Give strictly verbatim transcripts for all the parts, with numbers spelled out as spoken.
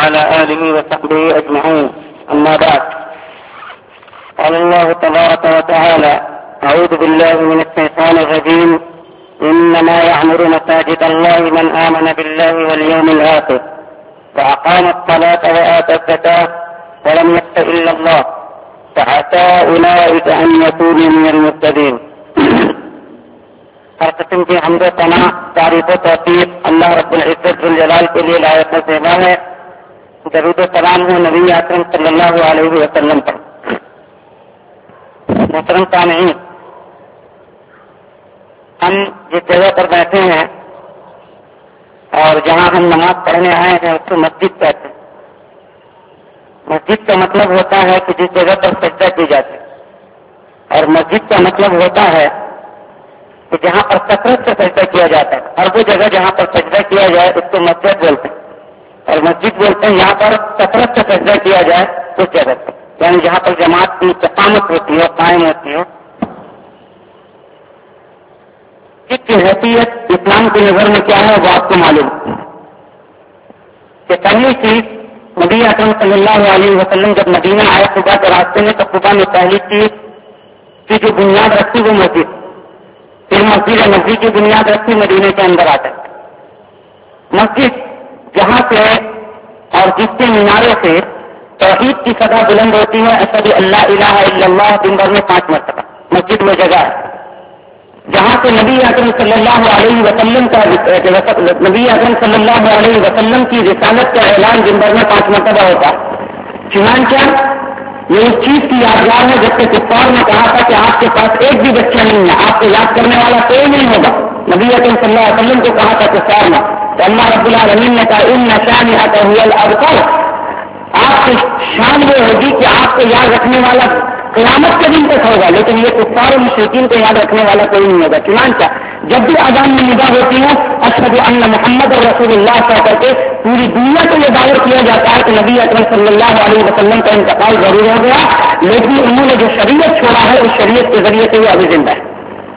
وعلى آله وصحبه أجمعين. أما بعد، قال الله تبارك وتعالى: أعوذ بالله من الشيطان الرجيم: إنما يعمر مساجد الله من آمن بالله واليوم الآخر وأقام الصلاة وآتى الزكاة ولم يخش إلا الله فعسى أولئك أن يكونوا من المهتدين. ہر قسم کی حمد و ثنا، تعریف و توفیق اللہ رب العزت ذوالجلال کے لیے لائق و زیبا ہے. درود و سلام ہو نبی اکرم صلی اللہ علیہ وسلم پر. محترم سامعین، ہم جس جگہ پر بیٹھے ہیں اور جہاں ہم نماز پڑھنے آئے ہیں اس کو مسجد کہتے ہیں. مسجد کا مطلب ہوتا ہے کہ جس جگہ پر سجدہ کی جاتی ہے، اور مسجد کا مطلب ہوتا ہے کہ جہاں پر کثرت سے سجدہ کیا جاتا ہے. اور وہ جگہ جہاں پر سجدہ کیا جائے اس کو مسجد بولتے ہیں، اور مسجد بولتے ہیں یہاں پر کثرت سے سجدہ کیا جائے اس جگہ پر، یعنی جہاں پر جماعت کی استقامت ہوتی ہے، قائم ہوتی ہے. اس کی حیثیت اسلام کی نظر میں کیا ہے وہ آپ کو معلوم کہ پہلی چیز نبی اکرم صلی اللہ علیہ وسلم جب مدینہ آئے صبح کے راستے میں تو صبح میں پہلی چیز کی جو بنیاد رکھی وہ مسجد، پھر مسجد نبی کی بنیاد رکھی مدینے کے اندر آتا ہے. مسجد جہاں سے اور جس کے مینارے سے توحید کی صدا بلند ہوتی ہے، اشہد اللہ الہ الا اللہ دن بھر میں پانچ مرتبہ. مسجد وہ جگہ ہے جہاں سے نبی اکرم صلی اللہ علیہ وسلم کا نبی اکرم صلی اللہ علیہ وسلم کی رسالت کا اعلان دن بھر میں پانچ مرتبہ ہوتا ہے. چنانچہ یہ اس چیز کی یادگار ہے جب کہ کفار نے کہا تھا کہ آپ کے پاس ایک بھی بچہ نہیں ہے، آپ کو یاد کرنے والا کوئی نہیں ہوگا. نبی اکرم صلی اللہ علیہ وسلم کو کہا تھا کفار نے، تو اللہ رب العالمین نے کہا ان شانئک ھو الابتر، آپ کی شان وہ ہوگی کہ آپ کو یاد رکھنے والا قیامت کے دن تک ہوگا، لیکن یہ کفار و مشرکین کو یاد رکھنے والا کوئی نہیں ہوگا. چنانچہ جب بھی اذان میں ندا ہوتی ہے اشہد ان محمد رسول اللہ کہہ کر کے پوری دنیا کو یہ دعویٰ کیا جاتا ہے کہ نبی اکرم صلی اللہ علیہ وسلم کا انتقال ضرور ہو گیا، لیکن انہوں نے جو شریعت چھوڑا ہے اس شریعت کے ذریعے سے وہ ابھی زندہ ہے.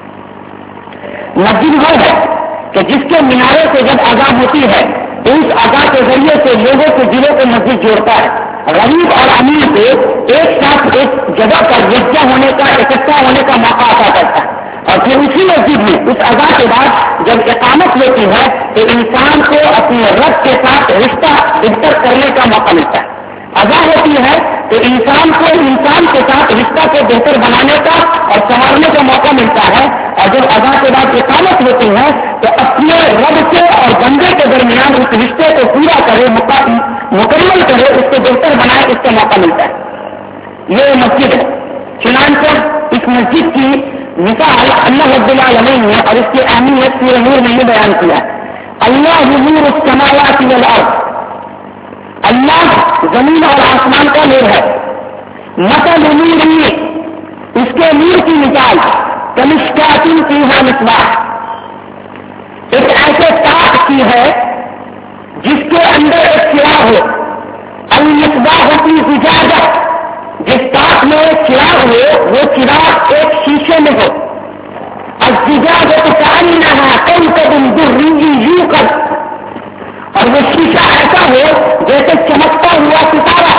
مسجد وہ ہے کہ جس کے مینارے سے جب اذان ہوتی ہے اس اذان کے ذریعے سے لوگوں کے دلوں کو مسجد جوڑتا ہے. غریب اور امیر کو ایک ساتھ ایک جگہ پر یکجا ہونے کا، اکٹھا ہونے کا موقع عطا کرتا ہے. اور پھر اسی مسجد میں اس اذان کے بعد جب اقامت ہوتی ہے تو انسان کو اپنے رب کے ساتھ رشتہ بہتر کرنے کا موقع ملتا ہے. اذان ہوتی ہے تو انسان کو انسان کے ساتھ رشتہ کو بہتر بنانے کا اور سنوارنے کا موقع ملتا ہے. اور جب اذان کے بعد اقامت ہوتی ہے تو اپنے رب سے اور بندے کے درمیان اس رشتے کو پورا کرے، مکمل کرے، اس کو بہتر بنائے، اس کا موقع ملتا ہے. یہ مسجد ہے. چنانچہ اس مسجد کی مثال اللہ رب العالمین نے اور اس کی اہمیت سورہ نور میں یہ بیان کیا ہے: اللہ نور السماوات والارض، اللہ زمین اور آسمان کا نور ہے. مثل نوره، اس کے نور کی مثال کمشکاۃ فیہا مصباح، ایک ایسے تاج کی ہے جس کے اندر ایک چراغ ہو. المصباح فی زجاجہ، جس تاج میں ایک چراغ ہو وہ چراغ ایک شیشے میں ہو. الزجاجہ کأنہا کوکب دري یوقد، اور وہ شیشہ ایسا ہو جیسے چمکتا ہوا ستارہ.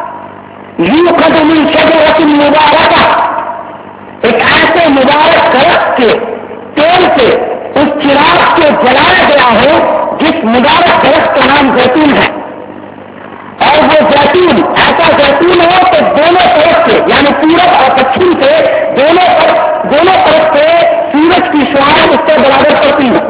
یوقد من شجرۃ مبارکہ، ایک ایسے مبارک درخت کے تیل سے اس چراغ کو جلایا گیا ہو جس مبارک درخت کا نام زیتون ہے. اور وہ زیتون ایسا زیتون ہو کہ دونوں طرف سے یعنی پورب اور پچھم سے دونوں طرف دونوں طرف سے سورج کی شعاعیں اس کے برابر پڑتی ہیں.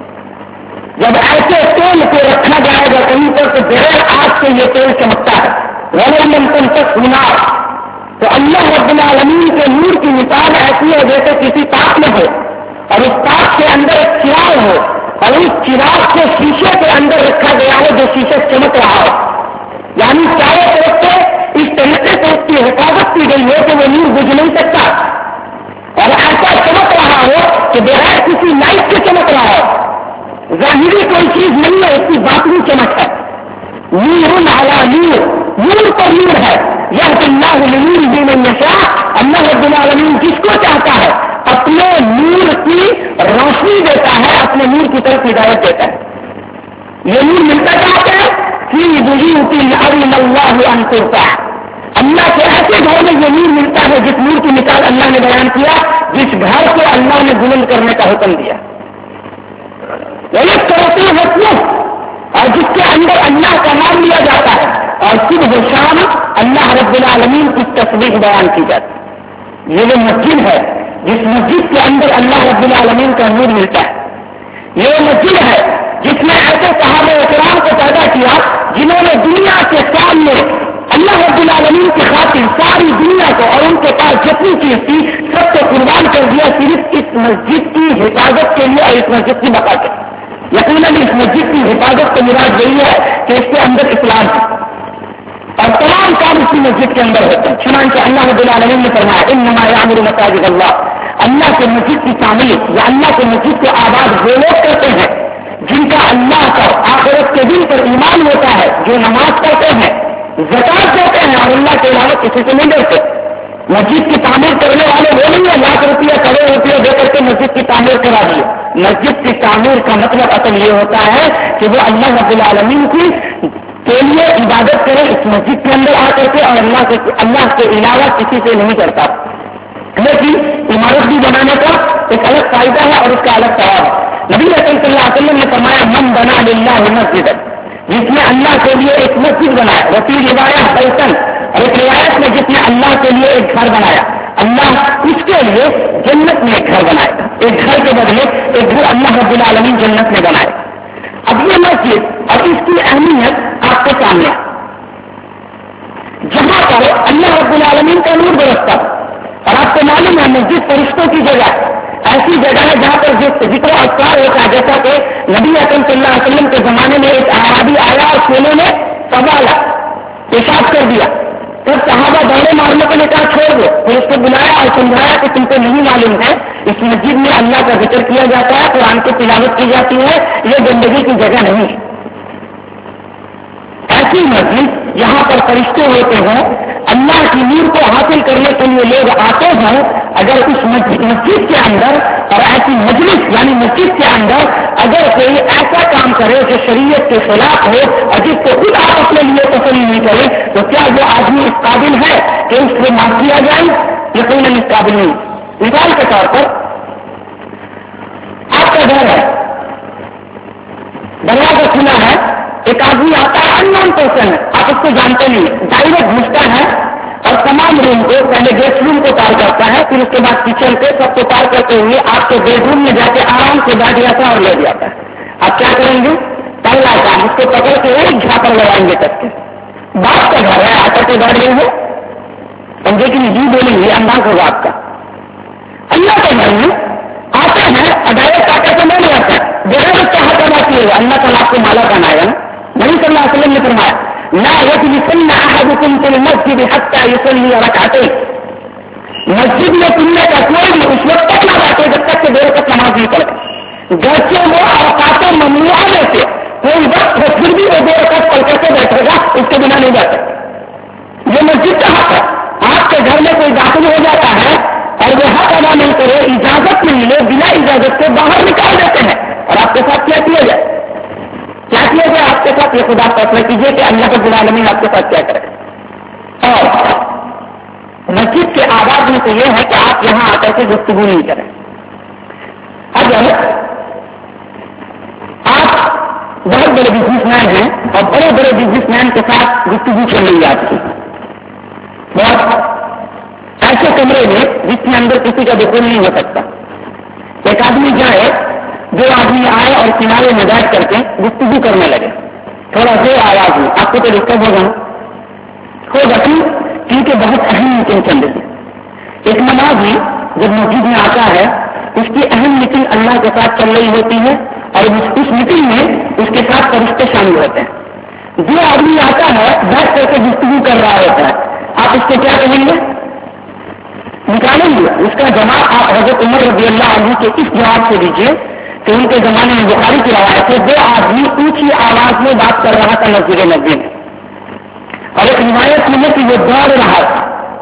جب ایسے تیل کو رکھا جائے گا کہیں پر تو بغیر آگ سے یہ تیل چمکتا ہے. ولم تمسس نار، تو اللہ رب العالمین کے نور کی مثال ایسی ہے جیسے کسی تاج میں ہو اور اس تاج کے اندر ایک چراغ ہو اور اس چراغ کو شیشے کے اندر رکھا گیا ہو جو شیشے چمک رہا ہو. یعنی چاروں طرف سے اس طریقے سے اس کی حفاظت کی گئی ہے کہ وہ نور بجھ نہیں سکتا اور ایسا چمک رہا ہو کہ بغیر کسی لائٹ کے چمک رہا ہو. ظاہری کوئی چیز نہیں ہے، اس کی باطنی چمک ہے. نور علی نور، نور پر نور ہے. یهدی اللہ لنورہ من یشاء، اللہ رب العالمین جس کو چاہتا ہے اپنے نور کی روشنی دیتا ہے، اپنے نور کی طرف ہدایت دیتا ہے. یہ نور ملتا کہاں سے ہے؟ فی بیوت اذن اللہ ان ترفع، اللہ کے ایسے گھر میں یہ نور ملتا ہے جس نور کی مثال اللہ نے بیان کیا، جس گھر کو اللہ نے بلند کرنے کا حکم دیا، ایک کرتی حکم، اور جس کے اندر اللہ کا نام لیا جاتا ہے، اور صبح و شام اللہ رب العالمین کی تسبیح بیان کی جاتی۔ یہ وہ مسجد ہے جس مسجد کے اندر اللہ رب العالمین کا نور ملتا ہے۔ یہ مسجد ہے جس نے ایسے صحابہ اکرام کو پیدا کیا جنہوں نے دنیا کے سامنے اللہ رب العالمین کی خاطر ساری دنیا کو اور ان کے پاس جتنی چیز تھی سب کو قربان کر دیا صرف اس مسجد کی حفاظت کے لیے اور اس مسجد کی بقا کے۔ یقیناً اس مسجد کی حفاظت سے مراد یہی ہے کہ اس کے اندر اسلام ہے اور تمام کام اسی مسجد کے اندر ہوتے ہیں۔ چنانچہ اللہ رب العالمین نے فرمایا انما یعمر مساجد اللہ، اللہ کے مسجد کی تعمیر یا اللہ کے مسجد کو آباد وہ لوگ کرتے ہیں جن کا اللہ پر آخرت کے دن پر ایمان ہوتا ہے، جو نماز پڑھتے ہیں، زکات دیتے ہیں اور اللہ کے علاوہ کسی سے نہیں ڈرتے۔ مسجد کی تعمیر کرنے والے وہ نہیں ہے لاکھ روپیہ کروڑ روپیہ دے کر کے مسجد کی تعمیر کرا دیے۔ مسجد کی تعمیر کا مطلب اصل یہ ہوتا ہے کہ وہ اللہ رب العالمین کی کے لیے عبادت کرے اس مسجد کے اندر آ کر کے، اور اللہ کے اللہ کے علاوہ کسی سے نہیں کرتا۔ لیکن عمارت بھی بنانے کا ایک الگ فائدہ ہے اور اس کا الگ ثواب ہے۔ نبی رسول صلی اللہ علیہ وسلم نے فرمایا من بنا للہ مسجد، جس نے اللہ کے لیے ایک مسجد بنایا، وفی روایت بیتن، اور ایک روایت میں جس نے اللہ کے لیے ایک گھر بنایا، اللہ اس کے لیے جنت میں ایک گھر بنائے گا۔ ایک گھر کے بدلے ایک گھر اللہ رب العالمین جنت میں بنائے گا۔ اب یہ مسجد اور اس کی اہمیت آپ کے سامنے، جہاں پر اللہ رب العالمین کا نور برستا اور آپ کو معلوم ہے مسجد فرشتوں کی جگہ، ایسی جگہ ہے جہاں پر ذکر و اذکار ہوتا ہے، جیسا کہ نبی اکرم صلی اللہ علیہ وسلم کے زمانے میں ایک اعرابی آیا اور سونے نے سوالا پیشاب کر دیا، تب صحابہ دوڑے مارنے کے لیے کہا چھوڑ دو، پھر اس کو بلایا اور سمجھایا کہ تم کو نہیں معلوم ہے اس مسجد میں اللہ کا ذکر کیا جاتا ہے، قرآن کی تلاوت کی جاتی ہے، یہ گندگی کی جگہ نہیں ہے۔ ایسی مسجد یہاں پر فرشتے ہوتے ہیں، اللہ کی نور کو حاصل کرنے کے لیے لوگ آتے ہیں۔ اگر اس مسجد کے اندر اور ایسی مجلس یعنی مسجد کے اندر اگر کوئی ایسا کام کرے جو شریعت کے خلاف ہو اور جس کو خود آپ اپنے لیے تسلی نہیں کرے، تو کیا وہ آدمی اس قابل ہے کہ اس سے معاف کیا جائے؟ یقیناً اس قابل نہیں۔ مثال کے طور پر آپ کا گھر ہے، دروازہ کھلا ہے، ایک آدمی آتا ہے، ان نون پرسن ہے، آپ اس کو جانتے نہیں، ڈائریکٹ گھستا ہے اور تمام روم کو پہلے گیسٹ روم کو پار کرتا ہے، پھر اس کے بعد کچن پہ سب کو پار کرتے ہوئے آپ کے بیڈ روم میں جا کے آرام سے بیٹھ جاتا ہے اور لے جاتا ہے۔ آپ کیا کریں گے؟ پہلا کام اس کو پکڑ کے ایک جھاپڑ لگائیں گے تک کے باپ کا گھر ہے، آ کر کے بیٹھ گئے ہیں، سمجھے کہ جی بولیں گے انداز ہوگا آپ کا۔ اللہ کے گھر میں آتے ہیں، ڈائریکٹ آ کر کے نہیں آتا ہے، بغیر چاہت ادا کیے گا، اللہ تعالیٰ آپ کو مالا بنائے گا۔ نبی صلی اللہ علیہ وسلم نے فرمایا لا يجلسن احدكم في المسجد حتى يصلي ركعتين، مسجد میں سننے کا کوئی بھی اس وقت تک نہ بیٹھے جب تک کہ دیر تک نماز نہیں پڑھے، گرچہ وہ اوقات ممنوع میں سے کوئی وقت ہو پھر بھی وہ دیر تک پڑھ کر کے بیٹھے گا، اس کے بنا نہیں بیٹھے۔ یہ مسجد کا حق ہے۔ آپ کے گھر میں کوئی داخل ہو جاتا ہے اور وہ حق ادا نہیں کرے، اجازت نہیں لے، بنا اجازت سے باہر نکال دیتے ہیں، اور آپ کے ساتھ کیا کیا جائے؟ کیا کیا جائے آپ کے ساتھ؟ یہ خدا فیصلہ کیجیے کہ اللہ رب العالمین آپ کے ساتھ کیا کرے۔ اور مسجد کے آداب میں تو یہ ہے کہ آپ یہاں آ کر کے گفتگو نہیں کریں۔ اگر آپ بہت بڑے بزنس مین ہیں اور بڑے بڑے بزنس مین کے ساتھ گفتگو چل رہی ہے آپ کی، بہت ایسے کمرے میں جس کے اندر کسی کا دخول نہیں ہو سکتا، ایک آدمی جائے، جو آدمی آئے اور کنارے میں بیٹھ کر کے گفتگو کرنے لگے، تھوڑا دیر آواز میں، آپ کو تو ڈسٹرب ہوگا ہوگا کیونکہ بہت اہم میٹنگ چل رہی ہے۔ ایک نمازی جب مسجد میں آتا ہے اس کی اہم میٹنگ اللہ کے ساتھ چل رہی ہوتی ہے اور اس میٹنگ میں اس کے ساتھ فرشتے شامل ہوتے ہیں۔ جو آدمی آتا ہے بیٹھ کر کے گفتگو کر رہا ہوتا ہے، آپ اس کو کیا کہیں گے؟ نکالیں گے۔ اس کا جواب آپ حضرت عمر رضی اللہ عنہ کے اس جواب سے دیجیے کہ ان کے زمانے میں بخاری کی روایت ہے، دو آدمی اونچی آواز میں بات کر رہا تھا مسجد نبوی میں، اور ایک روایت میں کہ وہ دوڑ رہا تھا،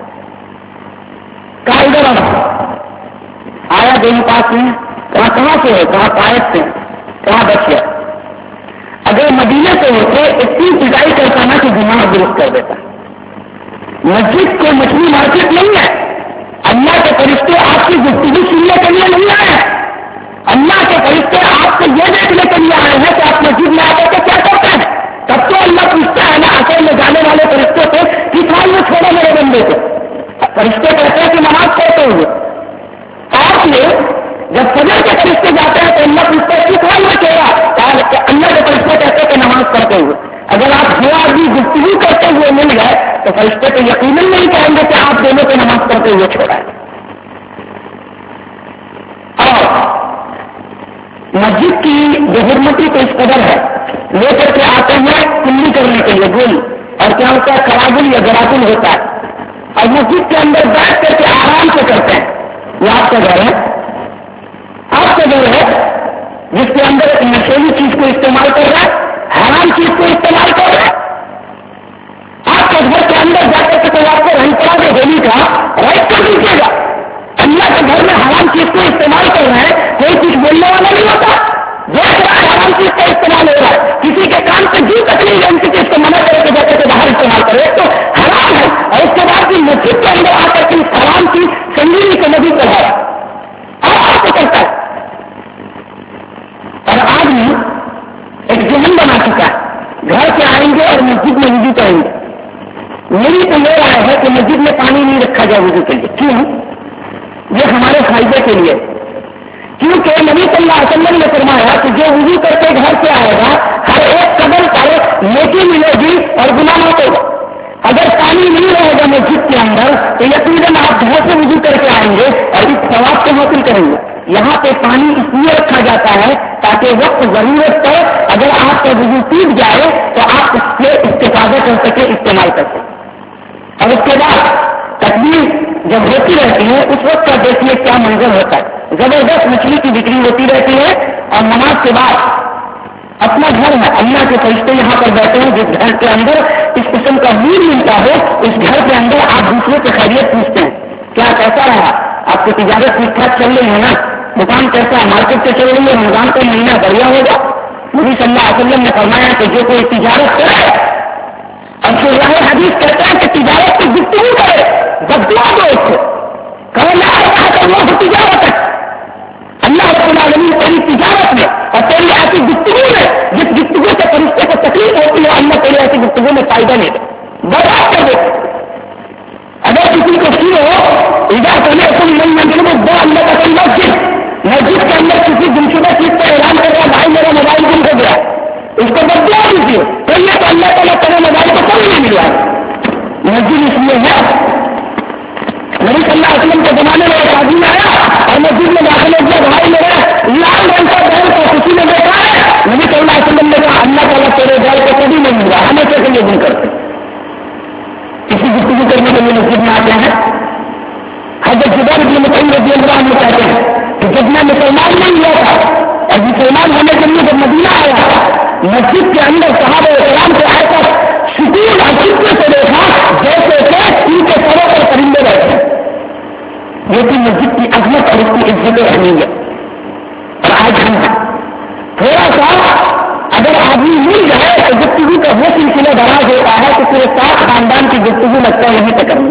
کہا ادھر آیا دونوں پاس میں، کہاں کہاں سے ہے؟ کہاں قائد سے، کہاں بچ گیا؟ اگر مدینے سے ہوتے اتنی پٹائی کرتا نا کہ دماغ درست کر دیتا. مسجد کو مچھلی مارکیٹ نہیں ہے. اللہ کے فرشتے آپ کی گفتگو سننے کے لیے نہیں آئے ہیں. اللہ کے فرشتے آپ سے یہ دیکھنے کے لیے آئے ہیں کہ آپ مسجد میں آ کر کے کیا کرتے ہیں. تب تو اللہ پوچھتا ہے نا اصل میں جانے والے فرشتے سے کہ کھال میں چھوڑو میرے بندے کو. فرشتے کہتے ہیں کہ نماز پڑھتے ہوئے. آپ نے جب فجر کے فرشتے جاتے ہیں تو اللہ پوچھتے ہیں کہ کھال میں چھوڑا. اللہ کے فرشتے کہتے ہیں کہ نماز پڑھتے ہوئے. اگر آپ دو آدمی گفتگو کرتے ہوئے مل گئے تو فرشتے تو یقیناً نہیں کہیں گے کہ آپ دونوں کو نماز پڑھتے ہوئے چھوڑا ہے. اور مسجد کی بے حرمتی تو اس قدر ہے لے کر کے آتے ہیں کلی کرنے کے لیے گول اور کیا ہوتا ہے خرابل یا گراگل ہوتا ہے اور مسجد کے اندر بیٹھ کر کے آرام سے کرتے ہیں. یہ آپ کا گھر ہے, آپ کا گھر ہے جس کے اندر ایک نشیلی چیز کو استعمال کر رہا ہے, حرام چیز کو استعمال کر رہا ہے. آپ کے گھر کے اندر جا کر کے کوئی آپ کو رنگ پڑا دے ہولی کا رائٹ کر دیجیے گا. اللہ کے گھر میں حرام چیز کو استعمال کر رہا ہے, کوئی کچھ بولنے والا نہیں ہوتا. دیکھ رہا ہے حرام چیز کا استعمال ہو رہا ہے, کسی کے کام سے جی تک نہیں جانتی کہ اس کو منع کرے کے جا کر کے باہر استعمال کرے تو حرام ہے. اور اس کے بعد بھی مسجد کے اندر آ کر کے اس حرام کی سنگینی کو نبی پڑھایا اور آپ کو کرتا ہے. اور آدمی ایک ذہن بنا چکا ہے, گھر سے آئیں گے اور مسجد میں وضو کریں گے. میری تو یہ رائے ہے کہ مسجد میں پانی نہیں رکھا جائے وضو کے لیے. کیوں؟ یہ ہمارے فائدے کے لیے, کیونکہ نبی صلی اللہ علیہ وسلم نے فرمایا کہ جو وضو کر کے گھر سے آئے گا ہر ایک قدم پر نیکی ملے گی اور گناہ مت ہوگا. اگر پانی نہیں رہے گا مسجد کے اندر تو یقیناً آپ گھر سے وضو کر کے آئیں گے اور اس ثواب کو حاصل کریں گے. یہاں پہ پانی اس لیے رکھا جاتا ہے تاکہ وقت ضرورت پر اگر آپ کا وضو ٹوٹ جائے تو آپ اس سے استفادہ کر سکیں, استعمال کر سکیں. اور اس کے بعد تکلیف جب ہوتی رہتی ہے اس وقت کا دیکھیے کیا منظر ہوتا ہے. زبردست مچھلی کی بکری ہوتی رہتی ہے اور نماز کے بعد اپنا گھر ہے, اللہ کے فرشتے یہاں پر بیٹھے ہیں. جس گھر کے اندر اس قسم کا میل ملتا ہو اس گھر کے اندر آپ دوسرے سے خیریت پوچھتے ہیں, کیا کیسا رہا, آپ کی تجارت ٹھیک ٹھاک چل رہی ہے نا, دکان کیسا ہے, مارکیٹ سے چل رہی ہے, رمضان کا مہینہ بڑھیا ہوگا. نبی صلی اللہ علیہ وسلم نے فرمایا کہ جو کوئی تجارت کرے اور پھر راہ حدیث کہتا ہے کہ تجارت کی گفتگو کرے بدلا دو اس کو کرے نہ اللہ کی تجارت ہے. اللہ رب العالمین تیری تجارت میں اور تیری ایسی گفتگو میں جس گفتگو سے فرشتے کو تکلیف ہوتی ہے اللہ تیری ایسی گفتگو میں فائدہ نہیں دے, برباد کر دے. اگر کسی کو کی ہو ادا کرنے تم نہیں منزل میں دو اللہ کا کوئی مسجد مسجد کے اندر کسی گمشدہ چیز کا اعلان کر رہا بھائی میرا موبائل گم ہو گیا, اس کو بدلا دیجیے تو یہ تو اللہ تعالیٰ تیرے موبائل کو کوئی نہیں ملا. مسجد اس لیے ہے نبی صلی اللہ علیہ وسلم کے زمانے میں ایک آدمی آیا اور مسجد میں داخل ہو گیا, بھائی میرا لال رنگ کا گھر کو کسی نے دیکھا ہے. نبی صلی اللہ علیہ وسلم نے کہا اللہ تعالیٰ تیرے گھر کو کبھی نہیں ملا, ہمیشہ کے لیے دن کرتے کسی گفتگو کرنے کے لیے مسجد میں آتے ہیں. حضرت جبیر بن مطعم رضی اللہ عنہ کہتے ہیں کہ جب میں مسلمان نہیں ہوا تھا اور مسلمان ہونے کے لیے جب مدینہ آیا مسجد کے اندر صحابہ کرام کو آئے کر سکون اور خطے سے دیکھا جیسے کہ ان کے سروں پر پرندے رہتے ہیں. یہ تھی مسجد کی عظمت اور اس کی عزت و اہمیت. اور آج ہم تھوڑا سا اگر آدمی مل جائے تو گفتگو کا وہ سلسلہ دراز ہوتا ہے تو پورے سات خاندان کی گفتگو لگتا ہے یہیں تک کرنی.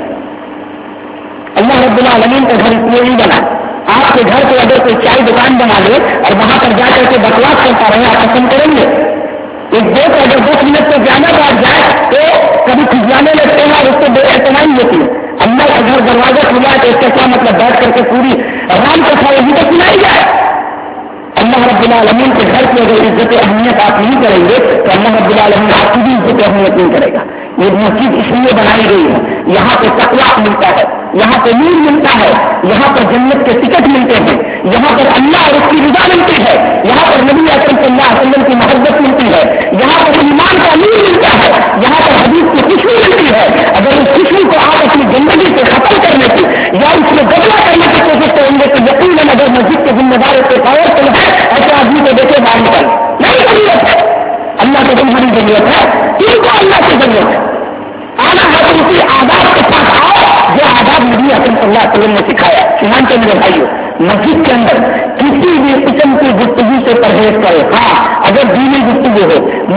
اللہ رب العالمین کا گھر اس لیے نہیں بنا. آپ کے گھر کو اگر کوئی چائے دکان بنا لے اور وہاں پر جا کر کے بکواس کرتا رہے آپ پسند کریں گے. ایک دوست اگر دس منٹ سے زیادہ بعد جائے تو کبھی کھجلانے لگتے ہیں اور اس کو بے اعتمادی ہوتی ہے. اللہ کا گھر دروازہ کھلا ہے تو اس کا کیا مطلب بیٹھ کر کے پوری رام کتھا یہیں تک سنائی جائے. اللہ رب العالمین کے گھر کی اگر عزت اہمیت آپ نہیں کریں گے تو اللہ رب العالمین آپ کی بھی عزت اہمیت نہیں کرے گا. یہ مسجد اس لیے بنائی گئی ہے, یہاں پہ تقویٰ ملتا ہے, یہاں پہ نور ملتا ہے, یہاں پر جنت کے ٹکٹ ملتے ہیں, یہاں پر اللہ اور اس کی رضا ملتی ہے, یہاں پر نبی اکرم صلی اللہ علیہ وسلم کی محبت ملتی ہے, یہاں پر ایمان کا نور ملتا ہے, یہاں پر حدیث کی خوشبو ملتی ہے. اگر اس خوشبو کو آپ اپنی زندگی سے ختم کرنے کی یا اس میں بدلا کرنے کی کوشش کریں گے تو یقیناً اگر مسجد کے ذمہ دار کے طور پر ہے ایسے آدمی کو دیکھے باہر نکل نہیں ضرورت ہے. اللہ کو تمہاری ضرورت ہے, تم کو اللہ کی ضرورت ہے. آنا ہے تو اسی آداب کے ساتھ آؤ جو آداب نبی اکرم صلی اللہ علیہ وسلم نے سکھایا. سیمانچل میرے بھائیوں, مسجد کے اندر کسی بھی قسم کی گفتگو سے پرہیز کرے. ہاں اگر دینی گفتگو ہو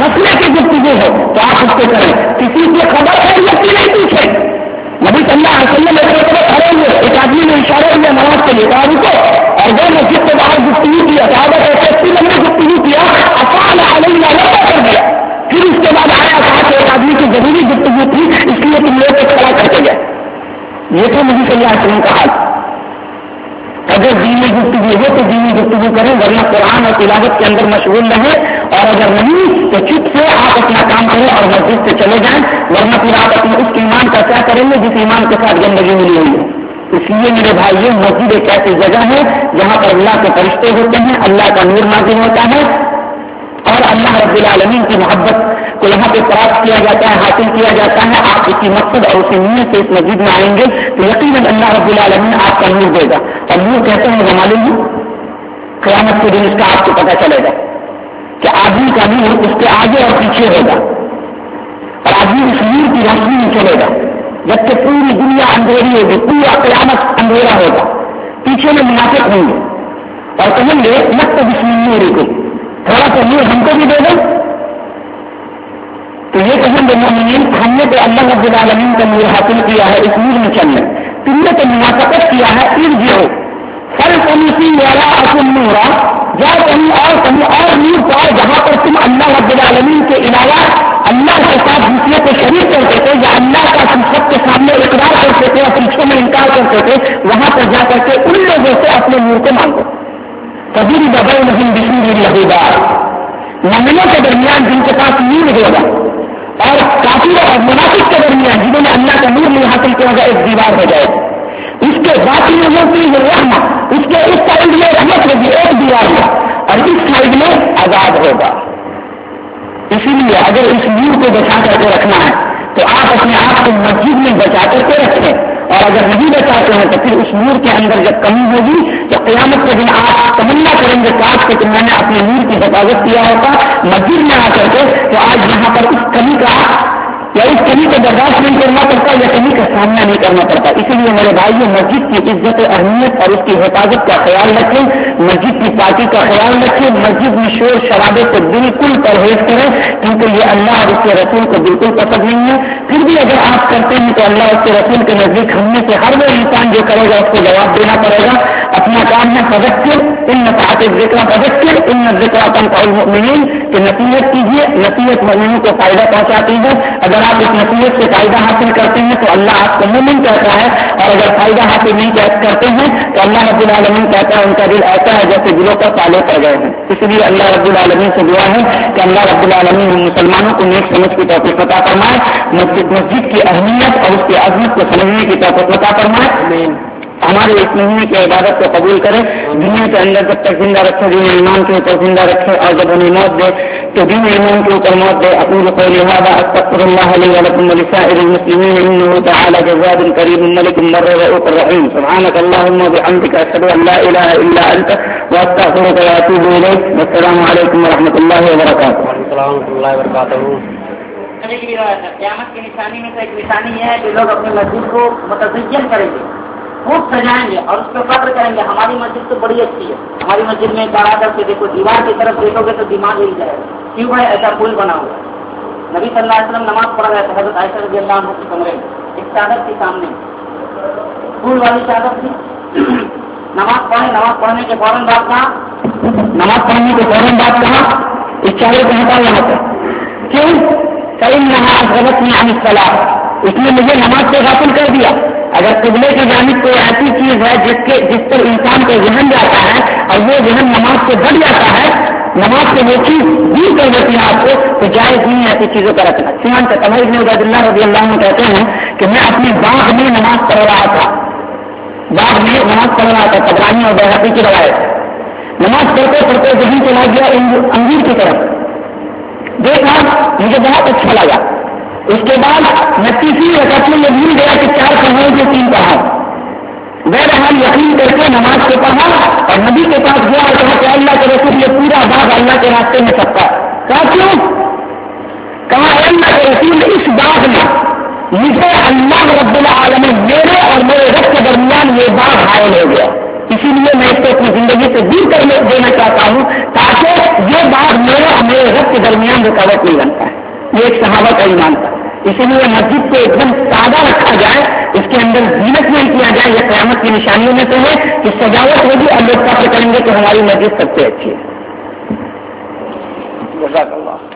مسئلے کی گفتگو ہو تو آپ اس کو کریں. کسی سے خبر ہے یا کہ نہیں پوچھے. نبی صلی اللہ علیہ وسلم کھڑے ہوئے, ایک آدمی نے اشارہ کیا نماز کے لیے, کہا رکو, اور وہ مسجد کے باہر گفتگو کیا, صحابہ ایسے لوگوں نے گفتگو کیا, افعال علیہ لمبا کر دیا. پھر اس کے بعد آیا, کہا کہ ایک آدمی کی ضروری گفتگو تھی اس لیے تم لوگ کو کھڑا کر کے گئے. یہ تو نبی صلی اللہ علیہ وسلم کا حال. اگر دینی گفتگو ہو تو دینی گفتگو کریں, ورنہ قرآن اور تلاوت کے اندر مشغول رہیں, اور اگر نہیں تو چپ سے آپ اپنا کام کریں اور مسجد سے چلے جائیں, ورنہ پھر آپ اپنے اس ایمان کا کیا کریں گے جس ایمان کے ساتھ گندگی ملی ہوئی ہے. اس لیے میرے بھائیوں, مسجد ایک ایسی جگہ ہے جہاں پر اللہ کے فرشتے ہوتے ہیں, اللہ کا نور نازل ہوتا ہے, اور اللہ رب العالمین کی محبت کو یہاں پہ پراپت کیا جاتا ہے, حاصل کیا جاتا ہے. آپ اسی مقصد اور اسی نیت سے اس مسجد میں آئیں گے تو یقیناً اللہ رب العالمین آپ کا نور دے گا. اور نور کہتے ہیں معلوم قیامت کے دن اس کا آپ کو پتہ چلے گا کہ آدمی کا نور اس کے آگے اور پیچھے ہوگا, اور آدمی اس نور کی روشنی میں چلے گا, جبکہ پوری دنیا اندھیری ہوگی, پورا قیامت اندھیرا ہوگا. پیچھے میں منافق ہوں گے اور کہیں گے مت تو بسم نور کو تھوڑا سا نور ہم کو بھی دے دو. تو یہ کہیں گے مومنین, ہم نے تو اللہ رب العالمین کا نور حاصل کیا ہے, اس نور میں چلنے. تم نے تو منافقت کیا ہے, ارجعو فالتمسوا وراءکم نورا, جاؤ کہیں اور کہیں اور نور پاؤ جہاں پر تم اللہ رب العالمین کے علاوہ اللہ کے ساتھ دوسرے کو شریک کرتے تھے, یا اللہ کا تم سب کے سامنے اقرار کرتے تھے اور پیچھے میں انکار کرتے تھے, وہاں پر جا کر کے ان لوگوں سے اپنے نور کو مانگو. کبھی ببینہم بسور لہ باب, مومنوں کے درمیان جن کے پاس نور ہوگا اور کافروں اور منافق کے درمیان جنہوں نے اللہ کا نور نہیں حاصل کیا ہوگا, ایک دیوار ہو جائے. اس کے باقی لوگوں کی یہ رحمت, اس کے اس سائڈ میں رحمت ہوگی ایک دیوار میں, اور اس سائڈ میں عذاب ہوگا. اسی لیے اگر اس نور کو بچا کر کے رکھنا ہے تو آپ اپنے آپ کو مسجد میں بچا کر کے رکھیں, اور اگر نہیں بچاتے ہیں تو پھر اس نور کے اندر جب کمی ہوگی تو قیامت کے دن آپ تمنا کریں گے کاش کہ میں نے اپنے نور کی حفاظت کیا ہوتا مسجد میں آ کر کے, تو آج یہاں پر اس کمی کا یا اس کمی کو برداشت نہیں کرنا پڑتا, یا کمی کا سامنا نہیں کرنا پڑتا. اسی لیے میرے بھائیوں, مسجد کی عزت اہمیت اور اس کی حفاظت کا خیال رکھیں, مسجد کی پاکی کا خیال رکھیں, مسجد میں شور شرابے سے بالکل پرہیز کریں, کیونکہ یہ اللہ اور اس کے رسول کو بالکل پسند نہیں ہے. پھر بھی اگر آپ کرتے ہیں تو اللہ اس کے رسول کے نزدیک ہم میں سے ہر وہ انسان جو کرے گا اس کو جواب دینا پڑے گا. اپنا کام ہے فذکر ان نفعت الذکر, فذکر ان الذکر تنفع المؤمنین, کہ نصیحت کیجیے, نصیحت مومنوں کو فائدہ پہنچاتی ہے. اگر آپ اس نصیحت سے فائدہ حاصل کرتے ہیں تو اللہ آپ کو مومن کہتا ہے, اور اگر فائدہ حاصل نہیں کرتے ہیں تو اللہ رب العالمین کہتا ہے ان کا دل ایسا ہے جیسے دلوں پر تالے پڑ گئے ہیں. اس لیے اللہ رب العالمین سے دعا ہے کہ اللہ رب العالمین مسلمانوں کو نیک سمجھ کی توفیق عطا فرمائے, مسجد مسجد کی اہمیت اور اس کی عظمت کو سمجھنے کی توفیق عطا فرمائے, ہمارے اس مہینے کی عبادت کو قبول کرے, دنیا کے اندر جب تک زندہ رکھے دین ایمان کے اوپر زندہ رکھے, اور جب ہمیں موت دے تو دین ایمان کے اوپر موت دے. اقول قولی هذا استغفر الله لي ولكم ولسائر المسلمين انه تعالى جواد كريم ملك بر رؤوف رحيم. سبحانك اللهم وبحمدك اشهد ان لا اله الا انت واستغفرك واتوب اليك. والسلام عليكم ورحمه الله وبركاته. السلام ورحمۃ اللہ وبرکاتہ. قیامت کی نشانی میں سے ایک نشانی یہ ہے کہ لوگ اپنی مسجد کو متزین کریں گے, خوب سجائیں گے اور اس پہ فخر کریں گے, ہماری مسجد تو بڑی اچھی ہے, ہماری مسجد میں چار کر کے دیکھو, دیوار کی طرف دیکھو گے تو دماغ ہل جائے گا, کیوں بھائی ایسا پل بنا ہوا. نبی صلی اللہ علیہ وسلم نماز پڑھا گیا تھا حضرت عائشہ رضی اللہ عنہ کے کمرے میں, ایک چادر تھی سامنے, پھول والی چادر تھی. نماز پڑھے, نماز پڑھنے کے فوراً بعد کہا, نماز پڑھنے کے فوراً بعد کہا اس چادر کو ہٹا یہاں پر, کیوں؟ کئی نماز غلط میں عن الصلاۃ, اس نے مجھے نماز سے غافل کر دیا. اگر قبلے کی جانب کوئی ایسی چیز ہے جس کے جس پر انسان کو ذہن جاتا ہے اور وہ ذہن نماز سے بڑھ جاتا ہے, نماز سے وہ چیز دور کر دیتی ہے آپ کو, تو جائز نہیں ایسی چیزوں کا رکھنا. سیمان کا تمہید نے عبید اللہ رضی اللہ عنہ کہتے ہیں کہ میں اپنے باغ میں نماز پڑھ رہا تھا, باغ میں نماز پڑھ رہا تھا, طبرانی اور بیہقی کی روایت. نماز پڑھتے پڑھتے ذہن چلا گیا انگور کی طرف, دیکھا مجھے بہت اچھا لگا. اس کے بعد میں تیسری رکعت میں یہ بھول گیا کہ چار پڑھاؤں کے تین پڑھاؤں. بہرحال یقین کر کے نماز کو پڑھا اور نبی کے پاس گیا اور کہا کہ اللہ کے رسول یہ پورا باغ اللہ کے راستے میں سب کا. کہا کیوں؟ کہا اللہ کے رسول اس باغ میں مجھے اللہ رب العالمین میرے اور میرے رب کے درمیان یہ باغ حائل ہو گیا, اسی لیے میں اس کو اپنی زندگی سے دور کر دینا چاہتا ہوں تاکہ یہ بات میرے اور میرے رب کے درمیان رکاوٹ نہیں بنتا ہے. یہ ایک صحابہ کا ایمان تھا. اسی لیے مسجد کو ایک دم سادہ رکھا جائے, اس کے اندر زینت نہیں کیا جائے. یہ قیامت کی نشانیوں میں سے ہے کہ سجاوٹ ہوگی اور لوگ فخر کریں گے کہ ہماری مسجد سب سے اچھی ہے. جزاک اللہ.